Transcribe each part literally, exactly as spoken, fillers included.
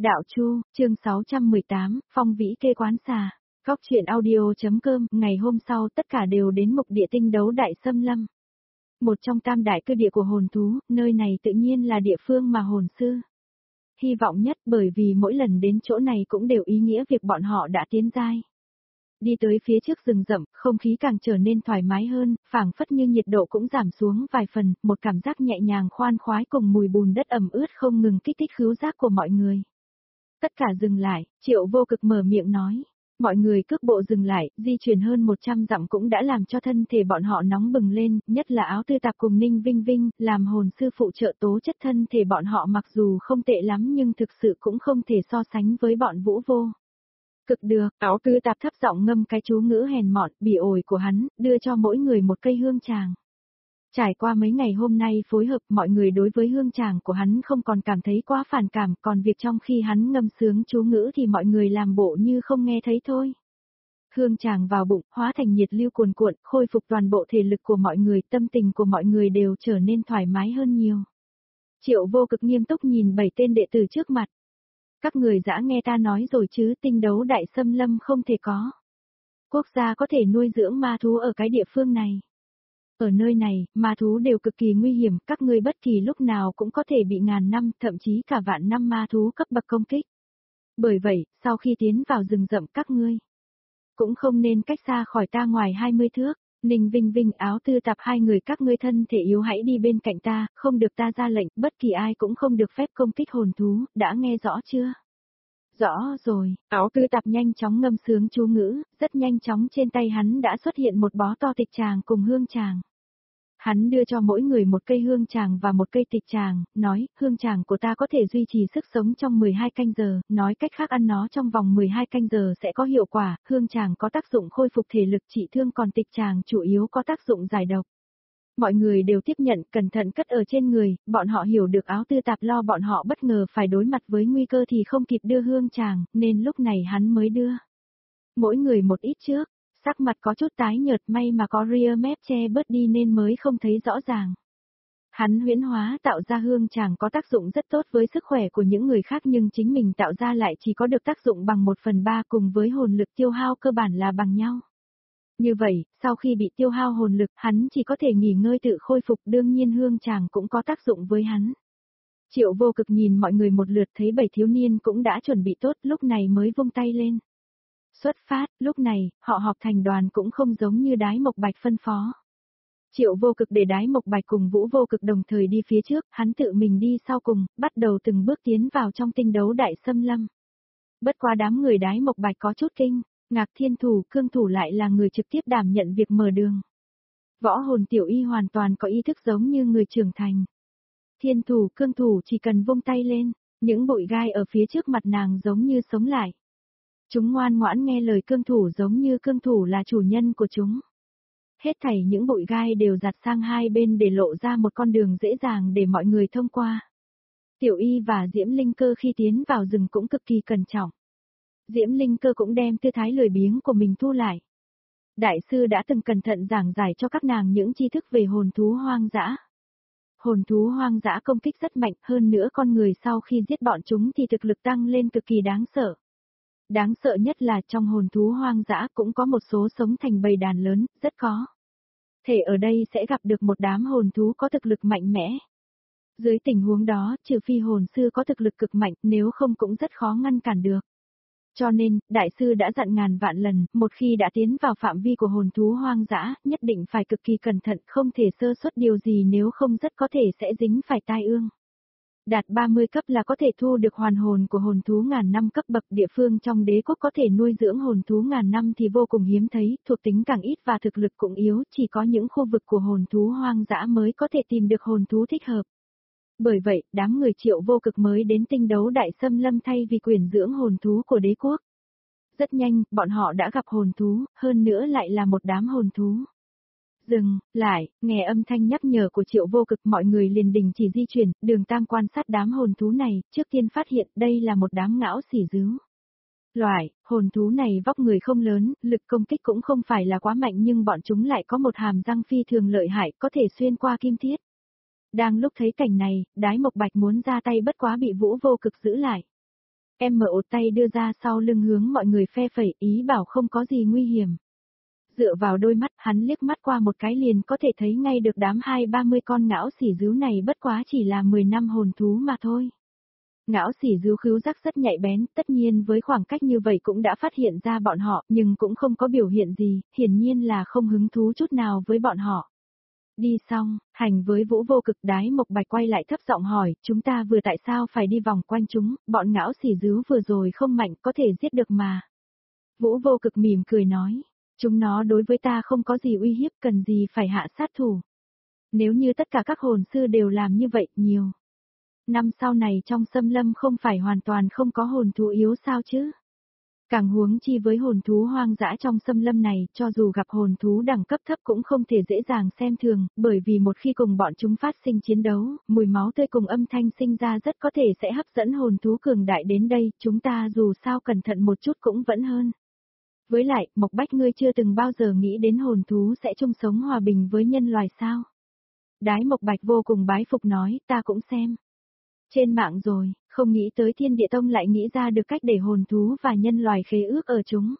Đạo Chu, chương sáu trăm mười tám, Phong Vĩ Kê Quán Xà. Góc truyện audio.com, ngày hôm sau tất cả đều đến mục địa tinh đấu Đại Xâm Lâm. Một trong tam đại cư địa của hồn thú, nơi này tự nhiên là địa phương mà hồn sư hy vọng nhất, bởi vì mỗi lần đến chỗ này cũng đều ý nghĩa việc bọn họ đã tiến giai. Đi tới phía trước rừng rậm, không khí càng trở nên thoải mái hơn, phảng phất như nhiệt độ cũng giảm xuống vài phần, một cảm giác nhẹ nhàng khoan khoái cùng mùi bùn đất ẩm ướt không ngừng kích thích khứu giác của mọi người. Tất cả dừng lại, Triệu Vô Cực mở miệng nói. Mọi người cước bộ dừng lại, di chuyển hơn một trăm dặm cũng đã làm cho thân thể bọn họ nóng bừng lên, nhất là Áo Tư Tạp cùng Ninh Vinh Vinh, làm hồn sư phụ trợ tố chất thân thể bọn họ mặc dù không tệ lắm nhưng thực sự cũng không thể so sánh với bọn Vũ Vô. Cực được, Áo Tư Tạp thấp giọng ngâm cái chú ngữ hèn mọn, bỉ ổi của hắn, đưa cho mỗi người một cây hương tràng. Trải qua mấy ngày hôm nay phối hợp, mọi người đối với hương tràng của hắn không còn cảm thấy quá phản cảm, còn việc trong khi hắn ngâm sướng chú ngữ thì mọi người làm bộ như không nghe thấy thôi. Hương tràng vào bụng, hóa thành nhiệt lưu cuồn cuộn, khôi phục toàn bộ thể lực của mọi người, tâm tình của mọi người đều trở nên thoải mái hơn nhiều. Triệu Vô Cực nghiêm túc nhìn bảy tên đệ tử trước mặt. Các người đã nghe ta nói rồi chứ, tinh đấu Đại Xâm Lâm không thể có. Quốc gia có thể nuôi dưỡng ma thú ở cái địa phương này. Ở nơi này, ma thú đều cực kỳ nguy hiểm, các ngươi bất kỳ lúc nào cũng có thể bị ngàn năm, thậm chí cả vạn năm ma thú cấp bậc công kích. Bởi vậy, sau khi tiến vào rừng rậm các ngươi, cũng không nên cách xa khỏi ta ngoài hai mươi thước. Ninh Vinh Vinh, Áo Tư Tạp, hai người các ngươi thân thể yếu hãy đi bên cạnh ta, không được ta ra lệnh, bất kỳ ai cũng không được phép công kích hồn thú, đã nghe rõ chưa? Rõ rồi, Áo Tư Tạp nhanh chóng ngâm sướng chú ngữ, rất nhanh chóng trên tay hắn đã xuất hiện một bó to tịch tràng cùng hương tràng. Hắn đưa cho mỗi người một cây hương tràng và một cây tịch tràng, nói, hương tràng của ta có thể duy trì sức sống trong mười hai canh giờ, nói cách khác ăn nó trong vòng mười hai canh giờ sẽ có hiệu quả, hương tràng có tác dụng khôi phục thể lực trị thương còn tịch tràng chủ yếu có tác dụng giải độc. Mọi người đều tiếp nhận, cẩn thận cất ở trên người, bọn họ hiểu được Áo Tư Tạp lo bọn họ bất ngờ phải đối mặt với nguy cơ thì không kịp đưa hương tràng, nên lúc này hắn mới đưa. Mỗi người một ít trước. Sắc mặt có chút tái nhợt, may mà có ria mép che bớt đi nên mới không thấy rõ ràng. Hắn huyễn hóa tạo ra hương tràng có tác dụng rất tốt với sức khỏe của những người khác nhưng chính mình tạo ra lại chỉ có được tác dụng bằng một phần ba cùng với hồn lực tiêu hao cơ bản là bằng nhau. Như vậy, sau khi bị tiêu hao hồn lực, hắn chỉ có thể nghỉ ngơi tự khôi phục, đương nhiên hương tràng cũng có tác dụng với hắn. Triệu Vô Cực nhìn mọi người một lượt thấy bảy thiếu niên cũng đã chuẩn bị tốt, lúc này mới vung tay lên. Xuất phát, lúc này, họ họp thành đoàn cũng không giống như Đái Mộc Bạch phân phó. Triệu Vô Cực để Đái Mộc Bạch cùng Vũ Vô Cực đồng thời đi phía trước, hắn tự mình đi sau cùng, bắt đầu từng bước tiến vào trong tinh đấu Đại Xâm Lâm. Bất quá đám người Đái Mộc Bạch có chút kinh, Ngạc Thiên Thủ, Cương Thủ lại là người trực tiếp đảm nhận việc mở đường. Võ hồn tiểu y hoàn toàn có ý thức giống như người trưởng thành. Thiên Thủ, Cương Thủ chỉ cần vung tay lên, những bụi gai ở phía trước mặt nàng giống như sống lại. Chúng ngoan ngoãn nghe lời Cương Thủ giống như Cương Thủ là chủ nhân của chúng. Hết thảy những bụi gai đều giặt sang hai bên để lộ ra một con đường dễ dàng để mọi người thông qua. Tiểu Y và Diễm Linh Cơ khi tiến vào rừng cũng cực kỳ cẩn trọng. Diễm Linh Cơ cũng đem tư thái lười biếng của mình thu lại. Đại sư đã từng cẩn thận giảng giải cho các nàng những tri thức về hồn thú hoang dã. Hồn thú hoang dã công kích rất mạnh, hơn nữa con người sau khi giết bọn chúng thì thực lực tăng lên cực kỳ đáng sợ. Đáng sợ nhất là trong hồn thú hoang dã cũng có một số sống thành bầy đàn lớn, rất có thể ở đây sẽ gặp được một đám hồn thú có thực lực mạnh mẽ. Dưới tình huống đó, trừ phi hồn sư có thực lực cực mạnh, nếu không cũng rất khó ngăn cản được. Cho nên, đại sư đã dặn ngàn vạn lần, một khi đã tiến vào phạm vi của hồn thú hoang dã, nhất định phải cực kỳ cẩn thận, không thể sơ suất điều gì nếu không rất có thể sẽ dính phải tai ương. Đạt ba mươi cấp là có thể thu được hoàn hồn của hồn thú ngàn năm cấp bậc, địa phương trong đế quốc có thể nuôi dưỡng hồn thú ngàn năm thì vô cùng hiếm thấy, thuộc tính càng ít và thực lực cũng yếu, chỉ có những khu vực của hồn thú hoang dã mới có thể tìm được hồn thú thích hợp. Bởi vậy, đám người Triệu Vô Cực mới đến tinh đấu Đại Xâm Lâm thay vì quyển dưỡng hồn thú của đế quốc. Rất nhanh, bọn họ đã gặp hồn thú, hơn nữa lại là một đám hồn thú. Dừng, lại, nghe âm thanh nhắc nhở của Triệu Vô Cực mọi người liền đình chỉ di chuyển, Đường Tam quan sát đám hồn thú này, trước tiên phát hiện đây là một đám ngão xỉ dứu. Loại, hồn thú này vóc người không lớn, lực công kích cũng không phải là quá mạnh nhưng bọn chúng lại có một hàm răng phi thường lợi hại, có thể xuyên qua kim thiết. Đang lúc thấy cảnh này, Đái Mộc Bạch muốn ra tay bất quá bị Vũ Vô Cực giữ lại. Em mở ột tay đưa ra sau lưng hướng mọi người phe phẩy, ý bảo không có gì nguy hiểm. Dựa vào đôi mắt, hắn liếc mắt qua một cái liền có thể thấy ngay được đám hai ba mươi con ngão xỉ dứu này bất quá chỉ là mười năm hồn thú mà thôi. Ngão xỉ dứu khứu giác rất nhạy bén, tất nhiên với khoảng cách như vậy cũng đã phát hiện ra bọn họ, nhưng cũng không có biểu hiện gì, hiển nhiên là không hứng thú chút nào với bọn họ. Đi xong, hành với Vũ Vô Cực, Đái Mộc Bạch quay lại thấp giọng hỏi, chúng ta vừa tại sao phải đi vòng quanh chúng, bọn ngão xỉ dứu vừa rồi không mạnh có thể giết được mà. Vũ Vô Cực mỉm cười nói, chúng nó đối với ta không có gì uy hiếp, cần gì phải hạ sát thủ. Nếu như tất cả các hồn sư đều làm như vậy, nhiều năm sau này trong xâm lâm không phải hoàn toàn không có hồn thú yếu sao chứ? Càng huống chi với hồn thú hoang dã trong xâm lâm này, cho dù gặp hồn thú đẳng cấp thấp cũng không thể dễ dàng xem thường, bởi vì một khi cùng bọn chúng phát sinh chiến đấu, mùi máu tươi cùng âm thanh sinh ra rất có thể sẽ hấp dẫn hồn thú cường đại đến đây, chúng ta dù sao cẩn thận một chút cũng vẫn hơn. Với lại, Mộc Bách ngươi chưa từng bao giờ nghĩ đến hồn thú sẽ chung sống hòa bình với nhân loài sao? Đái Mộc Bạch vô cùng bái phục nói, ta cũng xem trên mạng rồi, không nghĩ tới Thiên Địa Tông lại nghĩ ra được cách để hồn thú và nhân loài khế ước ở chúng.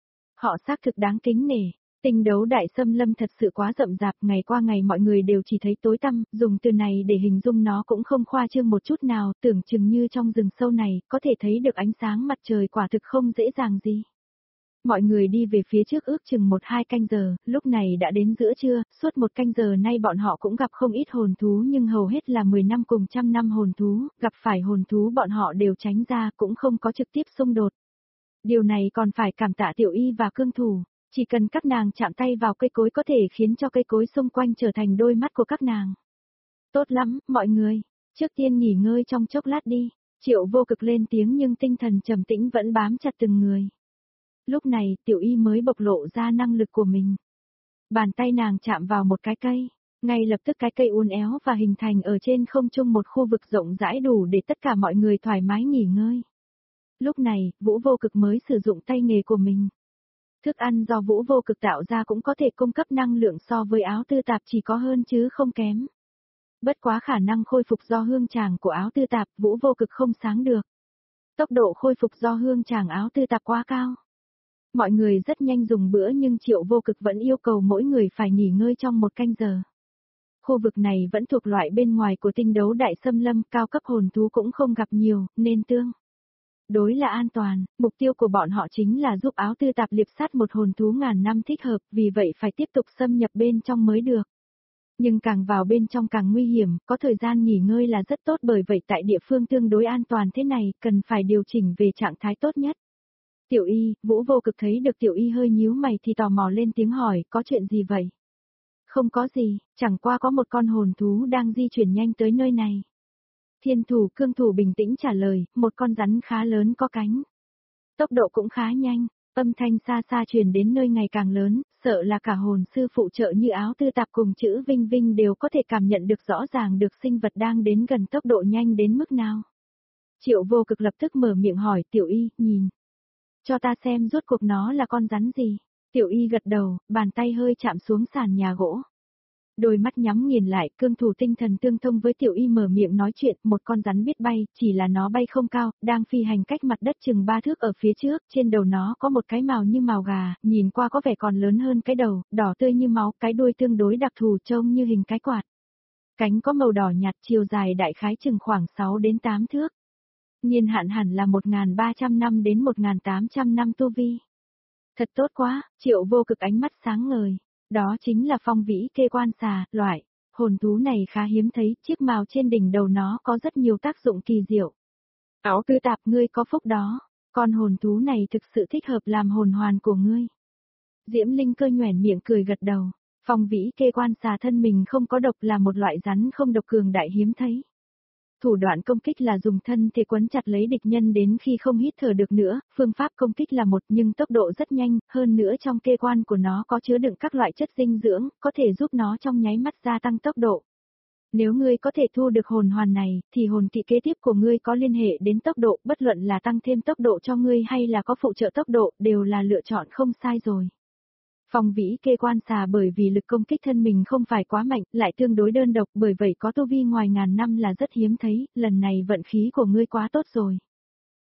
Họ xác thực đáng kính nể. Tinh đấu đại xâm lâm thật sự quá rậm rạp, ngày qua ngày mọi người đều chỉ thấy tối tăm, dùng từ này để hình dung nó cũng không khoa trương một chút nào, tưởng chừng như trong rừng sâu này, có thể thấy được ánh sáng mặt trời quả thực không dễ dàng gì. Mọi người đi về phía trước ước chừng một hai canh giờ, lúc này đã đến giữa trưa, suốt một canh giờ nay bọn họ cũng gặp không ít hồn thú nhưng hầu hết là mười năm cùng trăm năm hồn thú, gặp phải hồn thú bọn họ đều tránh ra cũng không có trực tiếp xung đột. Điều này còn phải cảm tạ Tiểu Y và Cương Thủ, chỉ cần các nàng chạm tay vào cây cối có thể khiến cho cây cối xung quanh trở thành đôi mắt của các nàng. Tốt lắm, mọi người, trước tiên nghỉ ngơi trong chốc lát đi, Triệu Vô Cực lên tiếng nhưng tinh thần trầm tĩnh vẫn bám chặt từng người. Lúc này, Tiểu Y mới bộc lộ ra năng lực của mình. Bàn tay nàng chạm vào một cái cây, ngay lập tức cái cây uốn éo và hình thành ở trên không trung một khu vực rộng rãi đủ để tất cả mọi người thoải mái nghỉ ngơi. Lúc này, Vũ Vô Cực mới sử dụng tay nghề của mình. Thức ăn do Vũ Vô Cực tạo ra cũng có thể cung cấp năng lượng so với áo tư tạp chỉ có hơn chứ không kém. Bất quá khả năng khôi phục do hương tràng của áo tư tạp, Vũ Vô Cực không sáng được. Tốc độ khôi phục do hương tràng áo tư tạp quá cao. Mọi người rất nhanh dùng bữa nhưng Triệu Vô Cực vẫn yêu cầu mỗi người phải nghỉ ngơi trong một canh giờ. Khu vực này vẫn thuộc loại bên ngoài của tinh đấu đại xâm lâm, cao cấp hồn thú cũng không gặp nhiều, nên tương đối là an toàn, mục tiêu của bọn họ chính là giúp áo tư tạp liệp sát một hồn thú ngàn năm thích hợp, vì vậy phải tiếp tục xâm nhập bên trong mới được. Nhưng càng vào bên trong càng nguy hiểm, có thời gian nghỉ ngơi là rất tốt, bởi vậy tại địa phương tương đối an toàn thế này, cần phải điều chỉnh về trạng thái tốt nhất. Tiểu Y, Vũ Vô Cực thấy được Tiểu Y hơi nhíu mày thì tò mò lên tiếng hỏi, có chuyện gì vậy? Không có gì, chẳng qua có một con hồn thú đang di chuyển nhanh tới nơi này. Thiên Thủ Cương Thủ bình tĩnh trả lời, một con rắn khá lớn có cánh. Tốc độ cũng khá nhanh, âm thanh xa xa truyền đến nơi ngày càng lớn, sợ là cả hồn sư phụ trợ như áo tư tạp cùng chữ Vinh Vinh đều có thể cảm nhận được rõ ràng được sinh vật đang đến gần tốc độ nhanh đến mức nào. Triệu Vô Cực lập tức mở miệng hỏi Tiểu Y, nhìn. Cho ta xem rốt cuộc nó là con rắn gì. Tiểu Y gật đầu, bàn tay hơi chạm xuống sàn nhà gỗ. Đôi mắt nhắm nghiền lại, Cương Thủ tinh thần tương thông với Tiểu Y mở miệng nói chuyện, một con rắn biết bay, chỉ là nó bay không cao, đang phi hành cách mặt đất chừng ba thước ở phía trước, trên đầu nó có một cái mào như mào gà, nhìn qua có vẻ còn lớn hơn cái đầu, đỏ tươi như máu, cái đuôi tương đối đặc thù trông như hình cái quạt. Cánh có màu đỏ nhạt, chiều dài đại khái chừng khoảng sáu đến tám thước. Niên hạn hẳn là một nghìn ba trăm năm đến một nghìn tám trăm năm tu vi. Thật tốt quá, Triệu Vô Cực ánh mắt sáng ngời. Đó chính là phong vĩ kê quan xà, loại hồn thú này khá hiếm thấy, chiếc mào trên đỉnh đầu nó có rất nhiều tác dụng kỳ diệu. Áo tư tạp, ngươi có phúc đó, con hồn thú này thực sự thích hợp làm hồn hoàn của ngươi. Diễm Linh Cơ nhoẻn miệng cười gật đầu, phong vĩ kê quan xà thân mình không có độc, là một loại rắn không độc cường đại hiếm thấy. Thủ đoạn công kích là dùng thân thể quấn chặt lấy địch nhân đến khi không hít thở được nữa, phương pháp công kích là một nhưng tốc độ rất nhanh, hơn nữa trong kê quan của nó có chứa đựng các loại chất dinh dưỡng, có thể giúp nó trong nháy mắt gia tăng tốc độ. Nếu ngươi có thể thu được hồn hoàn này, thì hồn kỵ kế tiếp của ngươi có liên hệ đến tốc độ, bất luận là tăng thêm tốc độ cho ngươi hay là có phụ trợ tốc độ, đều là lựa chọn không sai rồi. Phong vĩ kê quan xà bởi vì lực công kích thân mình không phải quá mạnh, lại tương đối đơn độc, bởi vậy có tu vi ngoài ngàn năm là rất hiếm thấy, lần này vận khí của ngươi quá tốt rồi.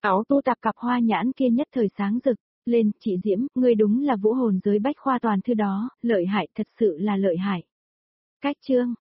Áo tu tạp cặp hoa nhãn kia nhất thời sáng rực, lên, chị Diễm, ngươi đúng là vũ hồn giới bách khoa toàn thư đó, lợi hại, thật sự là lợi hại. Cách chương,